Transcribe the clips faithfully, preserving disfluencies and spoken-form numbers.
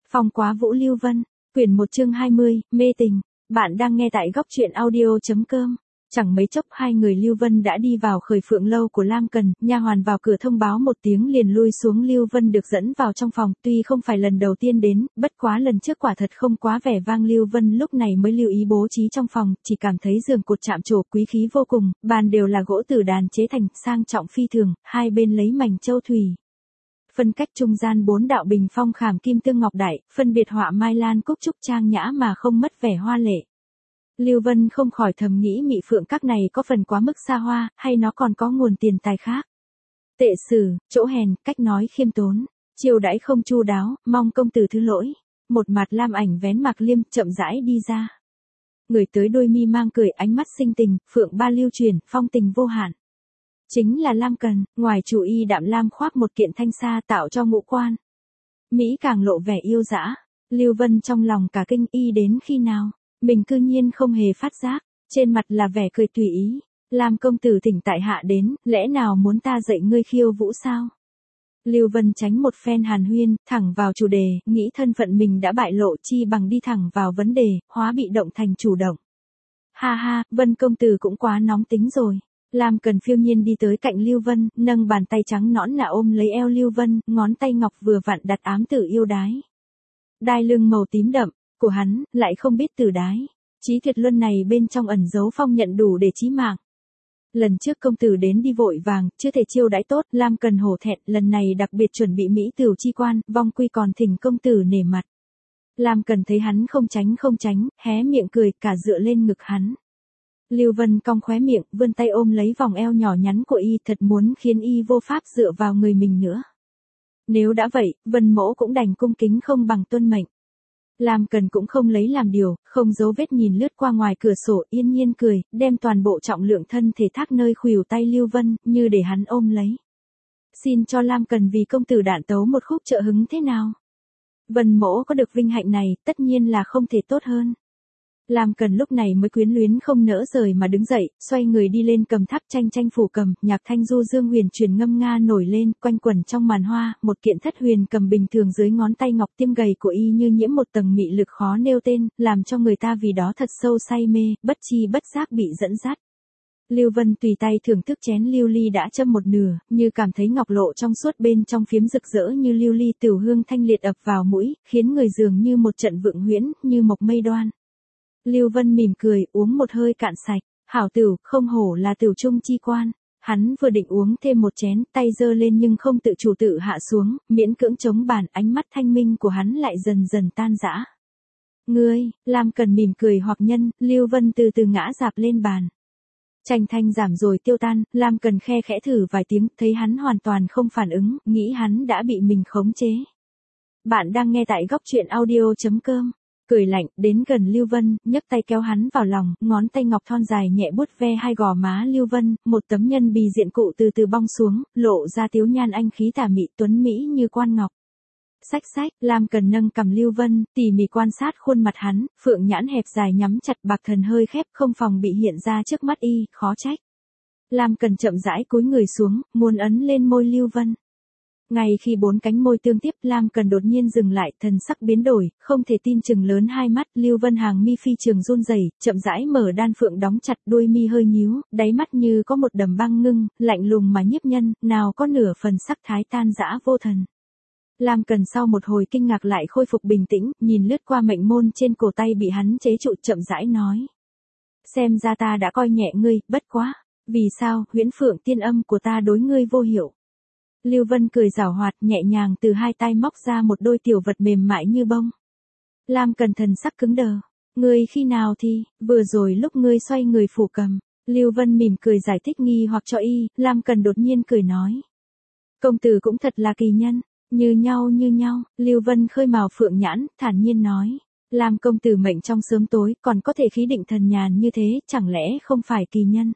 Phong Quá Vũ Lưu Vân, quyển một chương hai mươi, mê tình. Bạn đang nghe tại góc truyện audio chấm com. Chẳng mấy chốc hai người Lưu Vân đã đi vào Khởi Phượng lâu của Lam Cần, nha hoàn vào cửa thông báo một tiếng liền lui xuống. Lưu Vân được dẫn vào trong phòng, tuy không phải lần đầu tiên đến, bất quá lần trước quả thật không quá vẻ vang. Lưu Vân lúc này mới lưu ý bố trí trong phòng, chỉ cảm thấy giường cột chạm trổ quý khí vô cùng, bàn đều là gỗ tử đàn chế thành, sang trọng phi thường, hai bên lấy mảnh châu thủy. Phân cách trung gian bốn đạo bình phong khảm kim tương ngọc đại, phân biệt họa mai lan cúc trúc trang nhã mà không mất vẻ hoa lệ. Lưu Vân không khỏi thầm nghĩ Mị Phượng các này có phần quá mức xa hoa, hay nó còn có nguồn tiền tài khác. Tệ sử, chỗ hèn, cách nói khiêm tốn, chiêu đãi không chu đáo, mong công tử thứ lỗi. Một mặt Lam Ảnh vén mạc liêm, chậm rãi đi ra. Người tới đôi mi mang cười, ánh mắt sinh tình, phượng ba lưu truyền, phong tình vô hạn. Chính là Lam Cần, ngoài chủ y đạm lam khoác một kiện thanh sa tạo cho ngũ quan. Mỹ càng lộ vẻ yêu dã. Lưu Vân trong lòng cả kinh, y đến khi nào, mình cư nhiên không hề phát giác, trên mặt là vẻ cười tùy ý. Lam công tử thỉnh tại hạ đến, lẽ nào muốn ta dạy ngươi khiêu vũ sao? Lưu Vân tránh một phen hàn huyên, thẳng vào chủ đề, nghĩ thân phận mình đã bại lộ, chi bằng đi thẳng vào vấn đề, hóa bị động thành chủ động. Ha ha, Vân công tử cũng quá nóng tính rồi. Lam Cần phiêu nhiên đi tới cạnh Lưu Vân, nâng bàn tay trắng nõn nà ôm lấy eo Lưu Vân, ngón tay ngọc vừa vặn đặt ám tử yêu đái. Đai lưng màu tím đậm, của hắn, lại không biết tử đái. Chí tuyệt luân này bên trong ẩn dấu phong nhận đủ để chí mạng. Lần trước công tử đến đi vội vàng, chưa thể chiêu đãi tốt, Lam Cần hổ thẹn, lần này đặc biệt chuẩn bị mỹ tửu chi quan, vong quy còn thỉnh công tử nể mặt. Lam Cần thấy hắn không tránh không tránh, hé miệng cười, cả dựa lên ngực hắn. Lưu Vân cong khóe miệng, vươn tay ôm lấy vòng eo nhỏ nhắn của y, thật muốn khiến y vô pháp dựa vào người mình nữa. Nếu đã vậy, Vân mỗ cũng đành cung kính không bằng tuân mệnh. Lam Cần cũng không lấy làm điều, không giấu vết nhìn lướt qua ngoài cửa sổ, yên nhiên cười, đem toàn bộ trọng lượng thân thể thác nơi khuỷu tay Lưu Vân, như để hắn ôm lấy. Xin cho Lam Cần vì công tử đạn tấu một khúc trợ hứng thế nào? Vân mỗ có được vinh hạnh này, tất nhiên là không thể tốt hơn. Lam Cần lúc này mới quyến luyến không nỡ rời mà đứng dậy, xoay người đi lên cầm tháp tranh tranh phủ cầm, nhạc thanh du dương huyền truyền ngâm nga nổi lên, quanh quẩn trong màn hoa, một kiện thất huyền cầm bình thường dưới ngón tay ngọc tiêm gầy của y như nhiễm một tầng mị lực khó nêu tên, làm cho người ta vì đó thật sâu say mê, bất chi bất giác bị dẫn dắt. Lưu Vân tùy tay thưởng thức chén lưu ly đã châm một nửa, như cảm thấy ngọc lộ trong suốt bên trong phiếm rực rỡ như lưu ly tửu hương thanh liệt ập vào mũi, khiến người dường như một trận vượng huyễn, như mộc mây đoan. Lưu Vân mỉm cười, uống một hơi cạn sạch, hảo tửu, không hổ là tửu trung chi quan. Hắn vừa định uống thêm một chén, tay giơ lên nhưng không tự chủ tự hạ xuống, miễn cưỡng chống bàn, ánh mắt thanh minh của hắn lại dần dần tan rã. Ngươi, Lam Cần mỉm cười hoặc nhân, Lưu Vân từ từ ngã dạp lên bàn. Tranh thanh giảm rồi tiêu tan, Lam Cần khe khẽ thử vài tiếng, thấy hắn hoàn toàn không phản ứng, nghĩ hắn đã bị mình khống chế. Bạn đang nghe tại góc truyện audio chấm com. Cười lạnh, đến gần Lưu Vân, nhấc tay kéo hắn vào lòng, ngón tay ngọc thon dài nhẹ vuốt ve hai gò má Lưu Vân, một tấm nhân bì diện cụ từ từ bong xuống, lộ ra tiếu nhan anh khí tà mị tuấn mỹ như quan ngọc. Xách xách, Lam Cần nâng cầm Lưu Vân, tỉ mỉ quan sát khuôn mặt hắn, phượng nhãn hẹp dài nhắm chặt, bạc thần hơi khép, không phòng bị hiện ra trước mắt y, khó trách. Lam Cần chậm rãi cúi người xuống, muốn ấn lên môi Lưu Vân. Ngay khi bốn cánh môi tương tiếp, Lam Cần đột nhiên dừng lại, thần sắc biến đổi, không thể tin chừng lớn hai mắt, Lưu Vân hàng mi phi trường run rẩy, chậm rãi mở đan phượng đóng chặt, đôi mi hơi nhíu, đáy mắt như có một đầm băng ngưng, lạnh lùng mà nhiếp nhân, nào có nửa phần sắc thái tan dã vô thần. Lam Cần sau một hồi kinh ngạc lại khôi phục bình tĩnh, nhìn lướt qua mệnh môn trên cổ tay bị hắn chế trụ, chậm rãi nói: Xem ra ta đã coi nhẹ ngươi, bất quá, vì sao, huyễn phượng tiên âm của ta đối ngươi vô hiệu. Lưu Vân cười giảo hoạt, nhẹ nhàng từ hai tay móc ra một đôi tiểu vật mềm mại như bông. Lam Cần thần sắc cứng đờ. Ngươi khi nào thì, vừa rồi lúc ngươi xoay người phủ cầm. Lưu Vân mỉm cười giải thích nghi hoặc cho y, Lam Cần đột nhiên cười nói: Công tử cũng thật là kỳ nhân, như nhau như nhau. Lưu Vân khơi mào phượng nhãn, thản nhiên nói: Lam công tử mệnh trong sớm tối, còn có thể khí định thần nhàn như thế, chẳng lẽ không phải kỳ nhân?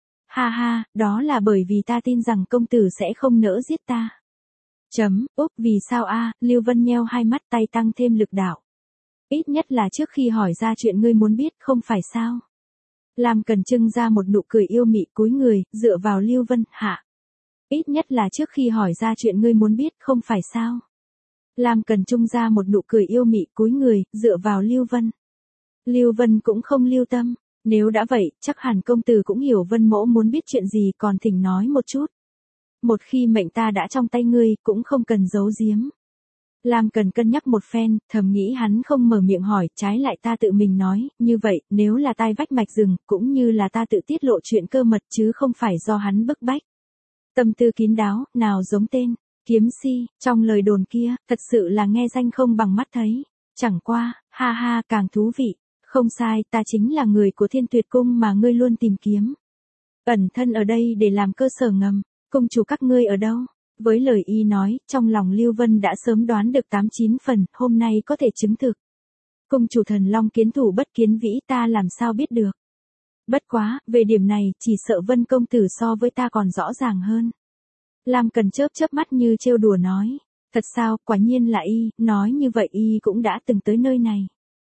Ha ha, đó là bởi vì ta tin rằng công tử sẽ không nỡ giết ta. Chấm, úp, vì sao a? Lưu Vân nheo hai mắt, tay tăng thêm lực đạo. Ít nhất là trước khi hỏi ra chuyện ngươi muốn biết, không phải sao? Lam Cần trưng ra một nụ cười yêu mị, cúi người, dựa vào Lưu Vân, hạ. Ít nhất là trước khi hỏi ra chuyện ngươi muốn biết, không phải sao? Lam Cần trung ra một nụ cười yêu mị cúi người, dựa vào Lưu Vân. Lưu Vân cũng không lưu tâm, nếu đã vậy, chắc hẳn công tử cũng hiểu Vân mỗ muốn biết chuyện gì còn thỉnh nói một chút. Một khi mệnh ta đã trong tay ngươi, cũng không cần giấu giếm. Lam Cần cân nhắc một phen, thầm nghĩ hắn không mở miệng hỏi, trái lại ta tự mình nói, như vậy, nếu là tai vách mạch rừng, cũng như là ta tự tiết lộ chuyện cơ mật chứ không phải do hắn bức bách. Tâm tư kín đáo, nào giống tên, kiếm si, trong lời đồn kia, thật sự là nghe danh không bằng mắt thấy. Chẳng qua, ha ha càng thú vị, không sai, ta chính là người của Thiên Tuyệt Cung mà ngươi luôn tìm kiếm. Ẩn thân ở đây để làm cơ sở ngầm, cung chủ các ngươi ở đâu? Với lời y nói, trong lòng Lưu Vân đã sớm đoán được tám chín phần, hôm nay có thể chứng thực. Cung chủ thần long kiến thủ bất kiến vĩ ta làm sao biết được. Bất quá, về điểm này, chỉ sợ Vân công tử so với ta còn rõ ràng hơn. Lam Cần chớp chớp mắt như trêu đùa nói. Thật sao, quả nhiên là y, nói như vậy y cũng đã từng tới nơi này.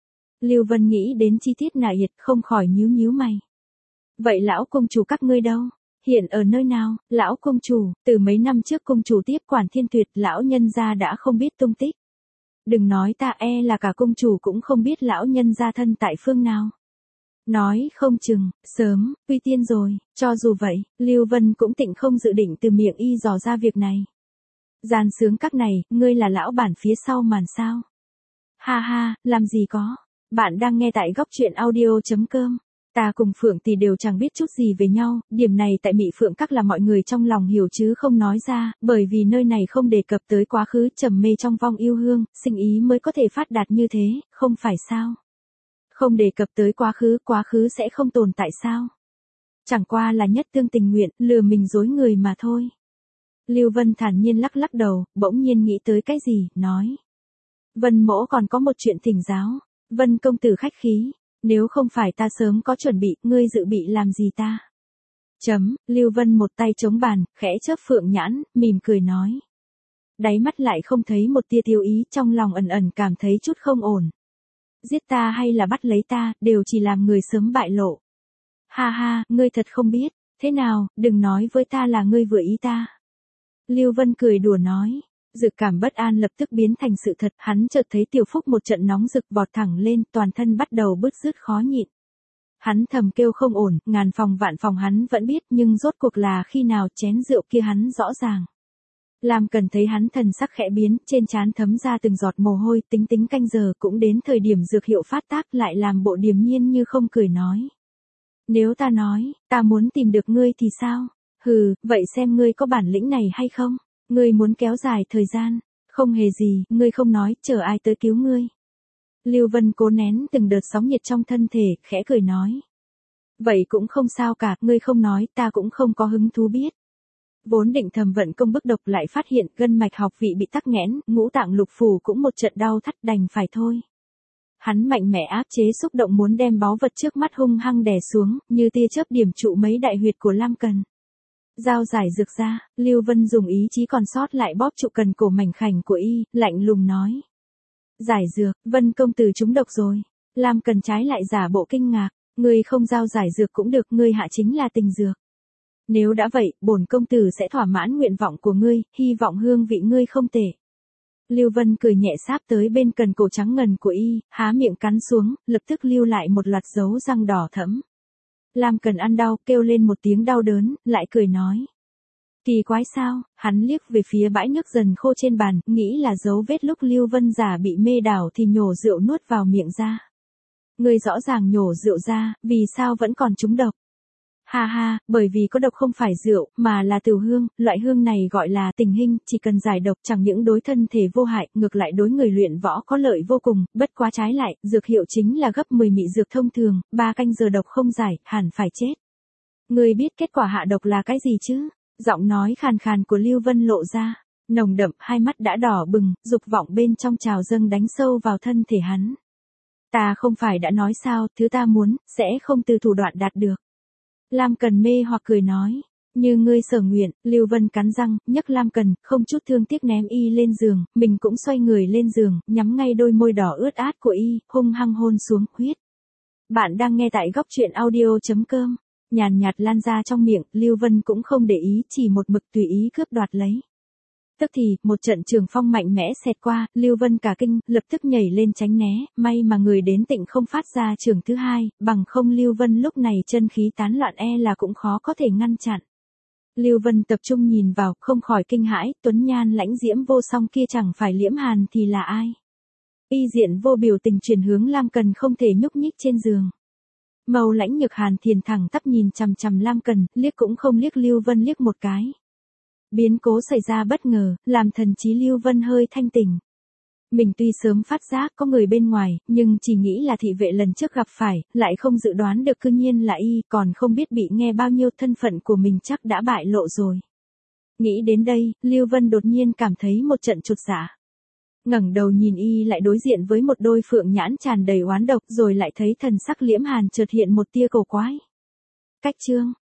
Lưu Vân nghĩ đến chi tiết nạ yệt không khỏi nhíu nhíu mày. Vậy lão cung chủ các ngươi đâu? Hiện ở nơi nào, lão công chủ, từ mấy năm trước công chủ tiếp quản Thiên Tuyệt, lão nhân gia đã không biết tung tích. Đừng nói ta e là cả công chủ cũng không biết lão nhân gia thân tại phương nào. Nói không chừng, sớm, uy tiên rồi, cho dù vậy, Lưu Vân cũng tịnh không dự định từ miệng y dò ra việc này. Gian sướng các này, ngươi là lão bản phía sau màn sao? Ha ha, làm gì có, bạn đang nghe tại góc truyện audio chấm com. Ta cùng Phượng Tỷ đều chẳng biết chút gì về nhau, điểm này tại Mị Phượng Các là mọi người trong lòng hiểu chứ không nói ra, bởi vì nơi này không đề cập tới quá khứ trầm mê trong vong yêu hương, sinh ý mới có thể phát đạt như thế, không phải sao? Không đề cập tới quá khứ, quá khứ sẽ không tồn tại sao? Chẳng qua là nhất tương tình nguyện, lừa mình dối người mà thôi. Lưu Vân thản nhiên lắc lắc đầu, bỗng nhiên nghĩ tới cái gì, nói. Vân mỗ còn có một chuyện thỉnh giáo, Vân công tử khách khí. Nếu không phải ta sớm có chuẩn bị, ngươi dự bị làm gì ta? Chấm, Lưu Vân một tay chống bàn, khẽ chớp phượng nhãn, mỉm cười nói. Đáy mắt lại không thấy một tia tiêu ý, trong lòng ẩn ẩn cảm thấy chút không ổn. Giết ta hay là bắt lấy ta, đều chỉ làm người sớm bại lộ. Ha ha, ngươi thật không biết, thế nào, đừng nói với ta là ngươi vừa ý ta. Lưu Vân cười đùa nói. Dự cảm bất an lập tức biến thành sự thật, hắn chợt thấy Tiểu Phúc một trận nóng rực vọt thẳng lên, toàn thân bắt đầu bứt rứt khó nhịn. Hắn thầm kêu không ổn, ngàn phòng vạn phòng hắn vẫn biết, nhưng rốt cuộc là khi nào chén rượu kia hắn rõ ràng. Lam Cần thấy hắn thần sắc khẽ biến, trên trán thấm ra từng giọt mồ hôi, tính tính canh giờ cũng đến thời điểm dược hiệu phát tác, lại làm bộ điềm nhiên như không cười nói. Nếu ta nói, ta muốn tìm được ngươi thì sao? Hừ, vậy xem ngươi có bản lĩnh này hay không? Ngươi muốn kéo dài thời gian, không hề gì, ngươi không nói, chờ ai tới cứu ngươi. Lưu Vân cố nén từng đợt sóng nhiệt trong thân thể, khẽ cười nói. Vậy cũng không sao cả, ngươi không nói, ta cũng không có hứng thú biết. Vốn định thầm vận công bức độc lại phát hiện gân mạch học vị bị tắc nghẽn, ngũ tạng lục phủ cũng một trận đau thắt đành phải thôi. Hắn mạnh mẽ áp chế xúc động muốn đem báu vật trước mắt hung hăng đè xuống, như tia chớp điểm trụ mấy đại huyệt của Lam Cần. Dao giải dược ra, Lưu Vân dùng ý chí còn sót lại bóp trụ cần cổ mảnh khảnh của y, lạnh lùng nói. Giải dược, Vân công tử trúng độc rồi. Lam Cần trái lại giả bộ kinh ngạc, ngươi không giao giải dược cũng được, ngươi hạ chính là tình dược. Nếu đã vậy, bổn công tử sẽ thỏa mãn nguyện vọng của ngươi, hy vọng hương vị ngươi không tệ. Lưu Vân cười nhẹ sáp tới bên cần cổ trắng ngần của y, há miệng cắn xuống, lập tức lưu lại một loạt dấu răng đỏ thẫm. Lam Cần ăn đau, kêu lên một tiếng đau đớn, lại cười nói. Kỳ quái sao, hắn liếc về phía bãi nước dần khô trên bàn, nghĩ là dấu vết lúc Lưu Vân giả bị mê đảo thì nhổ rượu nuốt vào miệng ra. Ngươi rõ ràng nhổ rượu ra, vì sao vẫn còn trúng độc? Ha ha, bởi vì có độc không phải rượu, mà là tửu hương, loại hương này gọi là tình hình, chỉ cần giải độc chẳng những đối thân thể vô hại, ngược lại đối người luyện võ có lợi vô cùng, bất quá trái lại, dược hiệu chính là gấp mười mị dược thông thường, ba canh giờ độc không giải, hẳn phải chết. Ngươi biết kết quả hạ độc là cái gì chứ? Giọng nói khàn khàn của Lưu Vân lộ ra, nồng đậm, hai mắt đã đỏ bừng, dục vọng bên trong trào dâng đánh sâu vào thân thể hắn. Ta không phải đã nói sao, thứ ta muốn, sẽ không từ thủ đoạn đạt được. Lam Cần mê hoặc cười nói, như ngươi sở nguyện, Lưu Vân cắn răng, nhấc Lam Cần, không chút thương tiếc ném y lên giường, mình cũng xoay người lên giường, nhắm ngay đôi môi đỏ ướt át của y, hung hăng hôn xuống, huyết. Bạn đang nghe tại góc truyện audio chấm com, nhàn nhạt lan ra trong miệng, Lưu Vân cũng không để ý, chỉ một mực tùy ý cướp đoạt lấy. Tức thì, một trận trường phong mạnh mẽ xẹt qua, Lưu Vân cả kinh, lập tức nhảy lên tránh né, may mà người đến Tịnh không phát ra trường thứ hai, bằng không Lưu Vân lúc này chân khí tán loạn e là cũng khó có thể ngăn chặn. Lưu Vân tập trung nhìn vào, không khỏi kinh hãi, tuấn nhan lãnh diễm vô song kia chẳng phải Liễm Hàn thì là ai? Y diện vô biểu tình chuyển hướng Lam Cần không thể nhúc nhích trên giường. Màu lãnh nhược Hàn Thiền thẳng tắp nhìn chằm chằm Lam Cần, liếc cũng không liếc Lưu Vân liếc một cái. Biến cố xảy ra bất ngờ, làm thần trí Lưu Vân hơi thanh tỉnh. Mình tuy sớm phát giác có người bên ngoài, nhưng chỉ nghĩ là thị vệ lần trước gặp phải, lại không dự đoán được cư nhiên là y, còn không biết bị nghe bao nhiêu thân phận của mình chắc đã bại lộ rồi. Nghĩ đến đây, Lưu Vân đột nhiên cảm thấy một trận chột dạ. Ngẩng đầu nhìn y lại đối diện với một đôi phượng nhãn tràn đầy oán độc, rồi lại thấy thần sắc Liễm Hàn chợt hiện một tia cầu quái. Cách chương